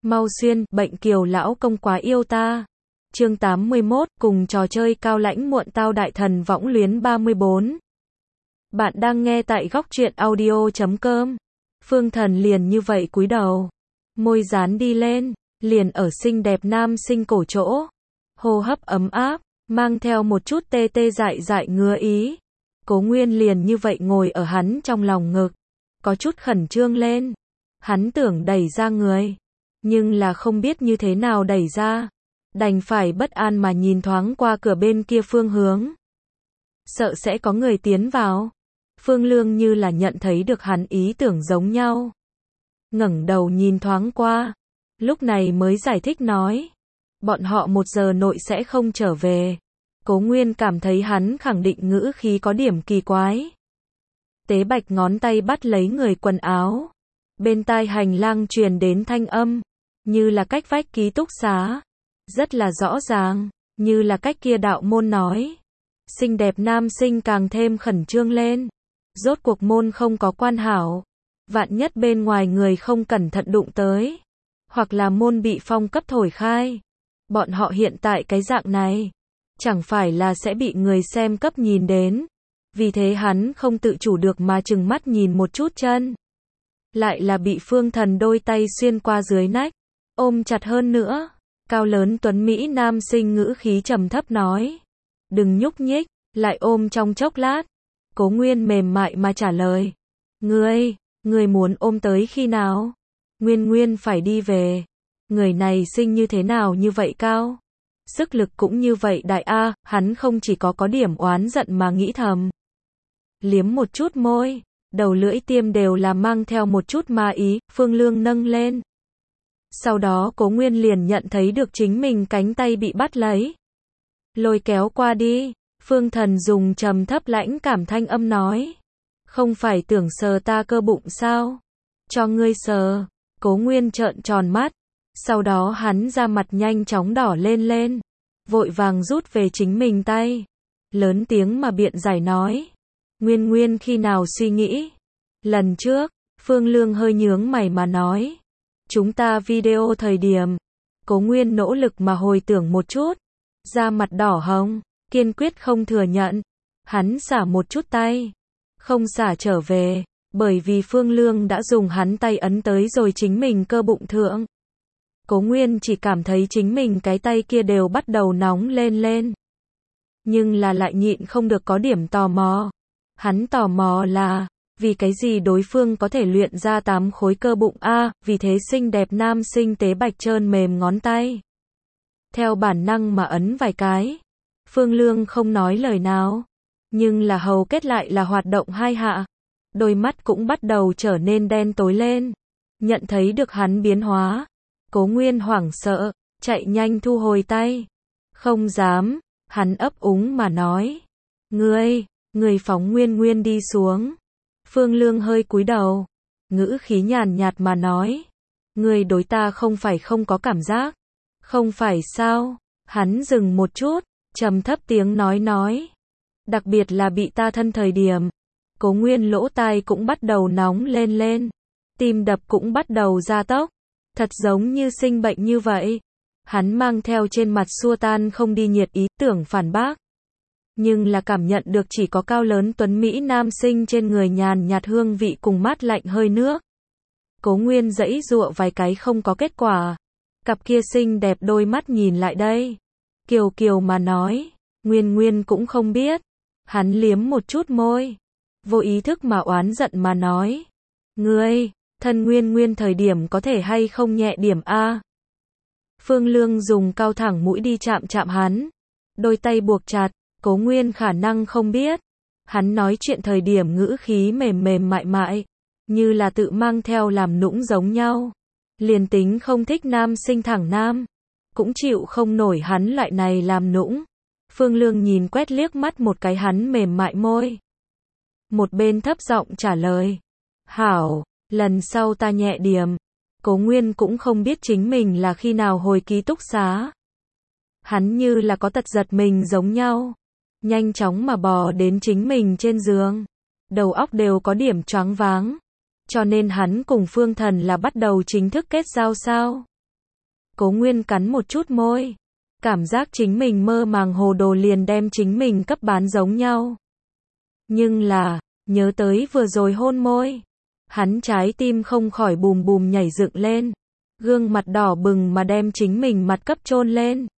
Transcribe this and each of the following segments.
Mau xuyên, bệnh Kiều lão công quá yêu ta. Chương 81, cùng trò chơi cao lãnh muộn tao đại thần võng luyến 34. Bạn đang nghe tại góc truyện audio.com. Phương Thần liền như vậy cúi đầu, môi dán đi lên, liền ở xinh đẹp nam sinh cổ chỗ. Hô hấp ấm áp, mang theo một chút tê tê dại dại ngứa ý. Cố Nguyên liền như vậy ngồi ở hắn trong lòng ngực, có chút khẩn trương lên. Hắn tưởng đẩy ra người, nhưng là không biết như thế nào đẩy ra, đành phải bất an mà nhìn thoáng qua cửa bên kia phương hướng. Sợ sẽ có người tiến vào. Phương Lương như là nhận thấy được hắn ý tưởng giống nhau, ngẩng đầu nhìn thoáng qua, lúc này mới giải thích nói, bọn họ 1 giờ nội sẽ không trở về. Cố Nguyên cảm thấy hắn khẳng định ngữ khí có điểm kỳ quái. Tế Bạch ngón tay bắt lấy người quần áo, bên tai hành lang truyền đến thanh âm, như là cách vách ký túc xá, rất là rõ ràng, như là cách kia đạo môn nói. Xinh đẹp nam sinh càng thêm khẩn trương lên. Rốt cuộc môn không có quan hảo, vạn nhất bên ngoài người không cẩn thận đụng tới, hoặc là môn bị phong cấp thổi khai, bọn họ hiện tại cái dạng này, chẳng phải là sẽ bị người xem cấp nhìn đến. Vì thế hắn không tự chủ được mà trừng mắt nhìn một chút chân, lại là bị Phương Thần đôi tay xuyên qua dưới nách, ôm chặt hơn nữa. Cao lớn tuấn Mỹ nam sinh ngữ khí trầm thấp nói, đừng nhúc nhích, lại ôm trong chốc lát. Cố Nguyên mềm mại mà trả lời, ngươi muốn ôm tới khi nào? Nguyên phải đi về. Người này sinh như thế nào như vậy cao? Sức lực cũng như vậy đại a, hắn không chỉ có điểm oán giận mà nghĩ thầm. Liếm một chút môi, đầu lưỡi tiêm đều là mang theo một chút ma ý, Phương Lương nâng lên. Sau đó Cố Nguyên liền nhận thấy được chính mình cánh tay bị bắt lấy, lôi kéo qua đi. Phương Thần dùng trầm thấp lãnh cảm thanh âm nói, không phải tưởng sờ ta cơ bụng sao? Cho ngươi sờ. Cố Nguyên trợn tròn mắt, sau đó hắn ra mặt nhanh chóng đỏ lên, vội vàng rút về chính mình tay, lớn tiếng mà biện giải nói, Nguyên khi nào suy nghĩ? Lần trước, Phương Lương hơi nhướng mày mà nói, chúng ta video thời điểm. Cố Nguyên nỗ lực mà hồi tưởng một chút, da mặt đỏ hồng, kiên quyết không thừa nhận. Hắn xả một chút tay, không xả trở về, bởi vì Phương Lương đã dùng hắn tay ấn tới rồi chính mình cơ bụng thượng. Cố Nguyên chỉ cảm thấy chính mình cái tay kia đều bắt đầu nóng lên. Nhưng là lại nhịn không được có điểm tò mò. Hắn tò mò là, vì cái gì đối phương có thể luyện ra 8 khối cơ bụng a, vì thế xinh đẹp nam sinh Tế Bạch trơn mềm ngón tay, theo bản năng mà ấn vài cái. Phương Lương không nói lời nào, nhưng là hầu kết lại là hoạt động 2 hạ, đôi mắt cũng bắt đầu trở nên đen tối lên. Nhận thấy được hắn biến hóa, Cố Nguyên hoảng sợ, chạy nhanh thu hồi tay. Không dám, hắn ấp úng mà nói, ngươi phóng Nguyên đi xuống. Phương Lương hơi cúi đầu, ngữ khí nhàn nhạt mà nói, ngươi đối ta không phải không có cảm giác, không phải sao? Hắn dừng một chút, trầm thấp tiếng nói, đặc biệt là bị ta thân thời điểm. Cố Nguyên lỗ tai cũng bắt đầu nóng lên, tim đập cũng bắt đầu gia tốc, thật giống như sinh bệnh như vậy. Hắn mang theo trên mặt xua tan không đi nhiệt ý tưởng phản bác, nhưng là cảm nhận được chỉ có cao lớn tuấn Mỹ nam sinh trên người nhàn nhạt hương vị cùng mát lạnh hơi nước. Cố Nguyên giãy giụa vài cái không có kết quả, cặp kia xinh đẹp đôi mắt nhìn lại đây, kiều mà nói, Nguyên cũng không biết. Hắn liếm một chút môi, vô ý thức mà oán giận mà nói, ngươi, thân Nguyên thời điểm có thể hay không nhẹ điểm a? Phương Lương dùng cao thẳng mũi đi chạm hắn, đôi tay buộc chặt. Cố Nguyên khả năng không biết, hắn nói chuyện thời điểm ngữ khí mềm mại, như là tự mang theo làm nũng giống nhau. Liền tính không thích nam sinh thẳng nam, cũng chịu không nổi hắn loại này làm nũng. Phương Lương nhìn quét liếc mắt một cái hắn mềm mại môi, một bên thấp giọng trả lời, hảo, lần sau ta nhẹ điểm. Cố Nguyên cũng không biết chính mình là khi nào hồi ký túc xá. Hắn như là có tật giật mình giống nhau, nhanh chóng mà bò đến chính mình trên giường, đầu óc đều có điểm choáng váng. Cho nên hắn cùng Phương Thần là bắt đầu chính thức kết giao sao? Cố Nguyên cắn một chút môi. Cảm giác chính mình mơ màng hồ đồ liền đem chính mình cấp bán giống nhau. Nhưng là, nhớ tới vừa rồi hôn môi. Hắn trái tim không khỏi bùm bùm nhảy dựng lên. Gương mặt đỏ bừng mà đem chính mình mặt cấp chôn lên.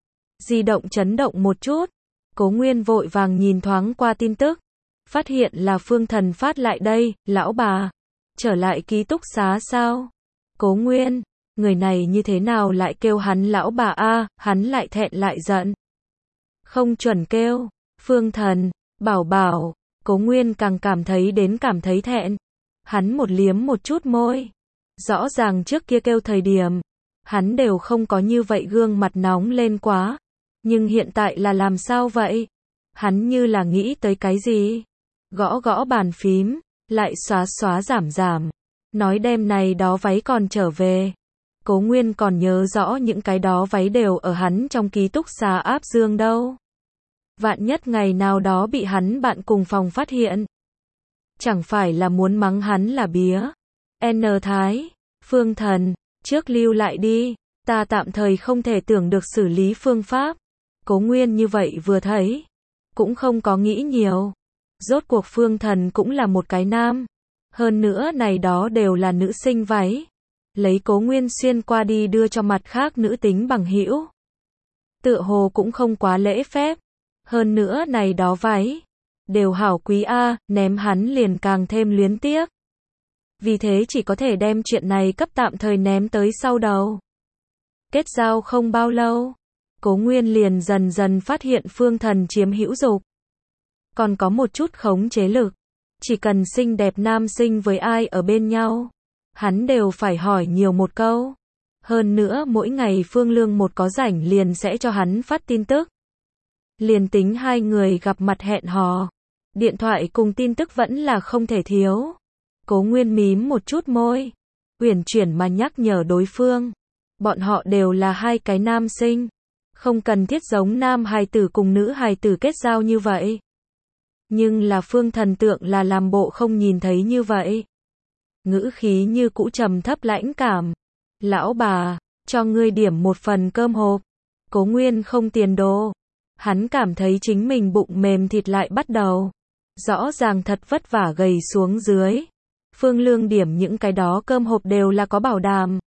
Di động chấn động một chút. Cố Nguyên vội vàng nhìn thoáng qua tin tức. Phát hiện là Phương Thần phát lại đây, lão bà. Trở lại ký túc xá sao? Cố Nguyên, người này như thế nào lại kêu hắn lão bà a, hắn lại thẹn lại giận. Không chuẩn kêu, Phương Thần, bảo bảo, Cố Nguyên càng cảm thấy thẹn. Hắn liếm một chút môi. Rõ ràng trước kia kêu thời điểm, hắn đều không có như vậy gương mặt nóng lên quá. Nhưng hiện tại là làm sao vậy? Hắn như là nghĩ tới cái gì? Gõ gõ bàn phím, lại xóa giảm. Nói đêm này đó váy còn trở về. Cố Nguyên còn nhớ rõ những cái đó váy đều ở hắn trong ký túc xá áp dương đâu. Vạn nhất ngày nào đó bị hắn bạn cùng phòng phát hiện. Chẳng phải là muốn mắng hắn là bía. N Thái, Phương Thần, trước lưu lại đi, ta tạm thời không thể tưởng được xử lý phương pháp. Cố Nguyên như vậy vừa thấy, cũng không có nghĩ nhiều. Rốt cuộc Phương Thần cũng là một cái nam. Hơn nữa này đó đều là nữ sinh váy. Lấy Cố Nguyên xuyên qua đi đưa cho mặt khác nữ tính bằng hữu. Tựa hồ cũng không quá lễ phép. Hơn nữa này đó váy đều hảo quý a, ném hắn liền càng thêm luyến tiếc. Vì thế chỉ có thể đem chuyện này cấp tạm thời ném tới sau đầu. Kết giao không bao lâu, Cố Nguyên liền dần dần phát hiện Phương Thần chiếm hữu dục. Còn có một chút khống chế lực. Chỉ cần xinh đẹp nam sinh với ai ở bên nhau, hắn đều phải hỏi nhiều một câu. Hơn nữa mỗi ngày Phương Lương một có rảnh liền sẽ cho hắn phát tin tức. Liền tính hai người gặp mặt hẹn hò, điện thoại cùng tin tức vẫn là không thể thiếu. Cố Nguyên mím một chút môi, uyển chuyển mà nhắc nhở đối phương. Bọn họ đều là hai cái nam sinh, không cần thiết giống nam hài tử cùng nữ hài tử kết giao như vậy. Nhưng là Phương Thần tượng là làm bộ không nhìn thấy như vậy. Ngữ khí như cũ trầm thấp lãnh cảm. Lão bà, cho ngươi điểm một phần cơm hộp. Cố Nguyên không tiền đồ. Hắn cảm thấy chính mình bụng mềm thịt lại bắt đầu. Rõ ràng thật vất vả gầy xuống dưới. Phương Lương điểm những cái đó cơm hộp đều là có bảo đảm.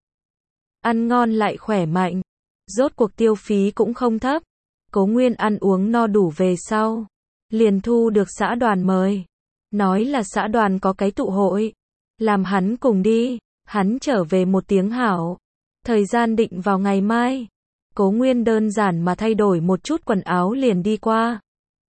Ăn ngon lại khỏe mạnh. Rốt cuộc tiêu phí cũng không thấp. Cố Nguyên ăn uống no đủ về sau. Liền thu được xã đoàn mời. Nói là xã đoàn có cái tụ hội. Làm hắn cùng đi. Hắn trở về một tiếng hảo. Thời gian định vào ngày mai. Cố Nguyên đơn giản mà thay đổi một chút quần áo liền đi qua.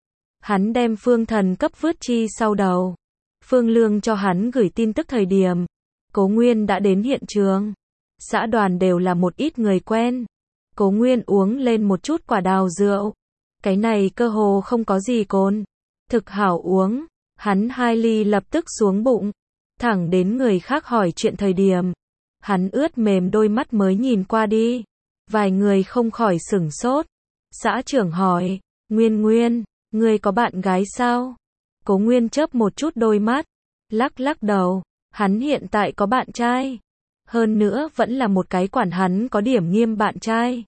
Hắn đem Phương Thần cấp vứt chi sau đầu. Phương Lương cho hắn gửi tin tức thời điểm. Cố Nguyên đã đến hiện trường. Xã đoàn đều là một ít người quen. Cố Nguyên uống lên một chút quả đào rượu. Cái này cơ hồ không có gì cồn. Thực hảo uống. Hắn 2 ly lập tức xuống bụng. Thẳng đến người khác hỏi chuyện thời điểm. Hắn ướt mềm đôi mắt mới nhìn qua đi. Vài người không khỏi sửng sốt. Xã trưởng hỏi. Nguyên, ngươi có bạn gái sao? Cố Nguyên chớp một chút đôi mắt. Lắc đầu. Hắn hiện tại có bạn trai. Hơn nữa vẫn là một cái quản hắn có điểm nghiêm bạn trai.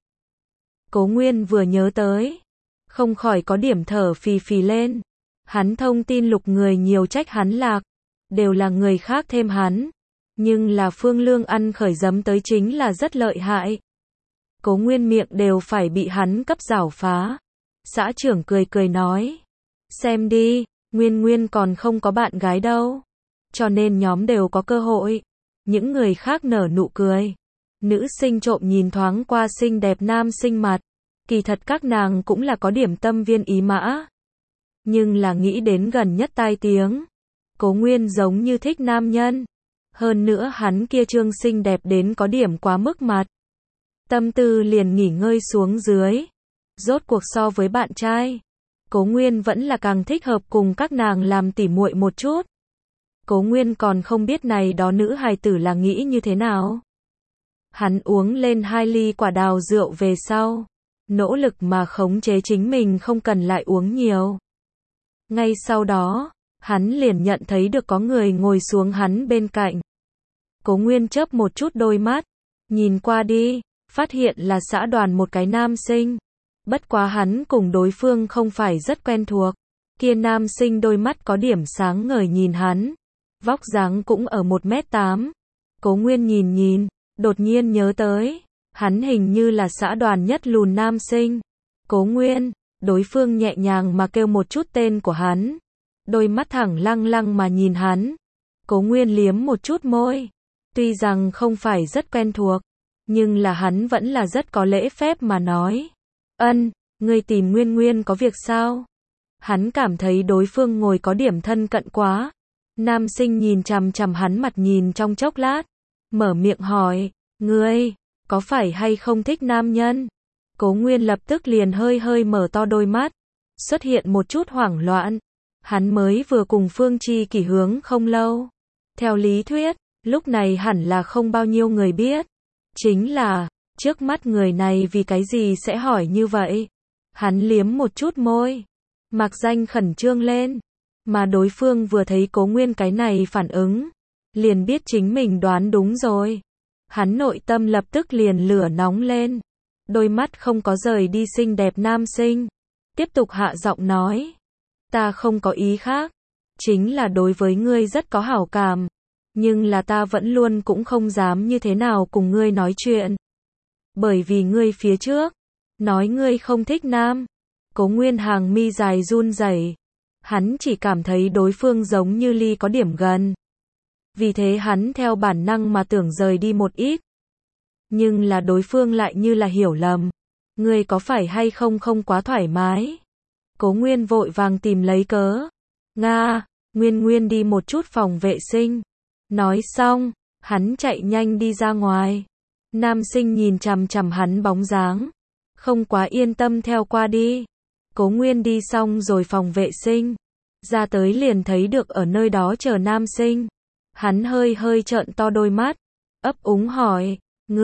Cố Nguyên vừa nhớ tới. Không khỏi có điểm thở phì phì lên. Hắn thông tin lục người nhiều trách hắn lạc. Đều là người khác thêm hắn. Nhưng là Phương Lương ăn khởi giấm tới chính là rất lợi hại. Cố Nguyên miệng đều phải bị hắn cấp giảo phá. Xã trưởng cười nói. Xem đi, Nguyên còn không có bạn gái đâu. Cho nên nhóm đều có cơ hội. Những người khác nở nụ cười. Nữ sinh trộm nhìn thoáng qua xinh đẹp nam sinh mặt. Kỳ thật các nàng cũng là có điểm tâm viên ý mã. Nhưng là nghĩ đến gần nhất tai tiếng. Cố Nguyên giống như thích nam nhân. Hơn nữa hắn kia trương xinh đẹp đến có điểm quá mức mặt. Tâm tư liền nghỉ ngơi xuống dưới. Rốt cuộc so với bạn trai, Cố Nguyên vẫn là càng thích hợp cùng các nàng làm tỉ muội một chút. Cố Nguyên còn không biết này đó nữ hài tử là nghĩ như thế nào. Hắn uống lên 2 ly quả đào rượu về sau. Nỗ lực mà khống chế chính mình không cần lại uống nhiều. Ngay sau đó, hắn liền nhận thấy được có người ngồi xuống hắn bên cạnh. Cố Nguyên chớp một chút đôi mắt. Nhìn qua đi, phát hiện là xã đoàn một cái nam sinh. Bất quá hắn cùng đối phương không phải rất quen thuộc. Kia nam sinh đôi mắt có điểm sáng ngời nhìn hắn. Vóc dáng cũng ở 1m8. Cố Nguyên nhìn, đột nhiên nhớ tới. Hắn hình như là xã đoàn nhất lùn nam sinh. Cố Nguyên, đối phương nhẹ nhàng mà kêu một chút tên của hắn. Đôi mắt thẳng lăng mà nhìn hắn. Cố Nguyên liếm một chút môi. Tuy rằng không phải rất quen thuộc, nhưng là hắn vẫn là rất có lễ phép mà nói. Ngươi tìm Nguyên có việc sao? Hắn cảm thấy đối phương ngồi có điểm thân cận quá. Nam sinh nhìn chằm chằm hắn mặt nhìn trong chốc lát. Mở miệng hỏi, ngươi, có phải hay không thích nam nhân? Cố Nguyên lập tức liền hơi mở to đôi mắt. Xuất hiện một chút hoảng loạn. Hắn mới vừa cùng Phương Chi Kỷ hướng không lâu. Theo lý thuyết, lúc này hẳn là không bao nhiêu người biết. Chính là, trước mắt người này vì cái gì sẽ hỏi như vậy? Hắn liếm một chút môi. Mạc Danh khẩn trương lên. Mà đối phương vừa thấy Cố Nguyên cái này phản ứng. Liền biết chính mình đoán đúng rồi. Hắn nội tâm lập tức liền lửa nóng lên. Đôi mắt không có rời đi xinh đẹp nam sinh. Tiếp tục hạ giọng nói. Ta không có ý khác. Chính là đối với ngươi rất có hảo cảm. Nhưng là ta vẫn luôn cũng không dám như thế nào cùng ngươi nói chuyện. Bởi vì ngươi phía trước. Nói ngươi không thích nam. Cố Nguyên hàng mi dài run rẩy. Hắn chỉ cảm thấy đối phương giống như ly có điểm gần. Vì thế hắn theo bản năng mà tưởng rời đi một ít. Nhưng là đối phương lại như là hiểu lầm. Ngươi có phải hay không quá thoải mái? Cố Nguyên vội vàng tìm lấy cớ. Nga, Nguyên đi một chút phòng vệ sinh. Nói xong, hắn chạy nhanh đi ra ngoài. Nam sinh nhìn chằm chằm hắn bóng dáng. Không quá yên tâm theo qua đi. Cố Nguyên đi xong rồi phòng vệ sinh. Ra tới liền thấy được ở nơi đó chờ nam sinh. Hắn hơi trợn to đôi mắt. Ấp úng hỏi.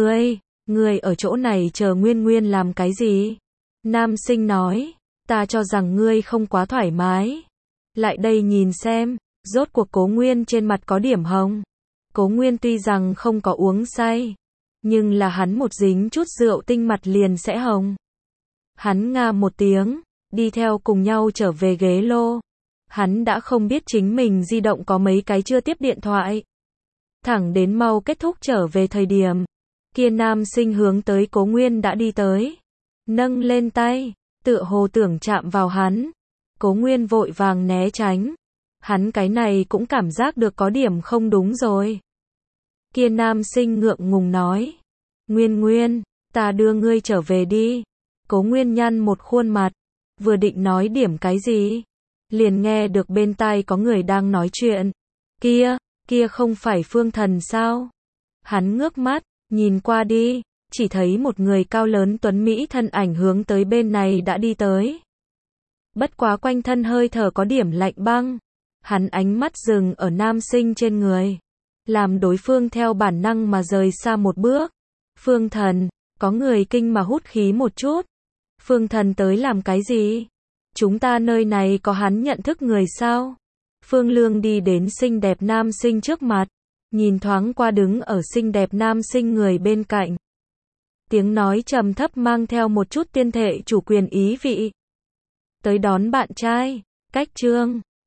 Ngươi ở chỗ này chờ Nguyên làm cái gì? Nam sinh nói. Ta cho rằng ngươi không quá thoải mái. Lại đây nhìn xem. Rốt cuộc Cố Nguyên trên mặt có điểm hồng. Cố Nguyên tuy rằng không có uống say. Nhưng là hắn một dính chút rượu tinh mặt liền sẽ hồng. Hắn nga một tiếng. Đi theo cùng nhau trở về ghế lô. Hắn đã không biết chính mình di động có mấy cái chưa tiếp điện thoại. Thẳng đến mau kết thúc trở về thời điểm. Kia nam sinh hướng tới Cố Nguyên đã đi tới. Nâng lên tay. Tựa hồ tưởng chạm vào hắn. Cố Nguyên vội vàng né tránh. Hắn cái này cũng cảm giác được có điểm không đúng rồi. Kia nam sinh ngượng ngùng nói. Nguyên, ta đưa ngươi trở về đi. Cố Nguyên nhăn một khuôn mặt. Vừa định nói điểm cái gì. Liền nghe được bên tai có người đang nói chuyện. Kia không phải Phương Thần sao? Hắn ngước mắt, nhìn qua đi. Chỉ thấy một người cao lớn tuấn Mỹ thân ảnh hướng tới bên này đã đi tới. Bất quá quanh thân hơi thở có điểm lạnh băng. Hắn ánh mắt dừng ở nam sinh trên người. Làm đối phương theo bản năng mà rời xa một bước. Phương Thần, có người kinh mà hút khí một chút. Phương Thần tới làm cái gì? Chúng ta nơi này có hắn nhận thức người sao? Phương Lương đi đến xinh đẹp nam sinh trước mặt. Nhìn thoáng qua đứng ở xinh đẹp nam sinh người bên cạnh. Tiếng nói trầm thấp mang theo một chút tiên thể chủ quyền ý vị. Tới đón bạn trai. Cách chương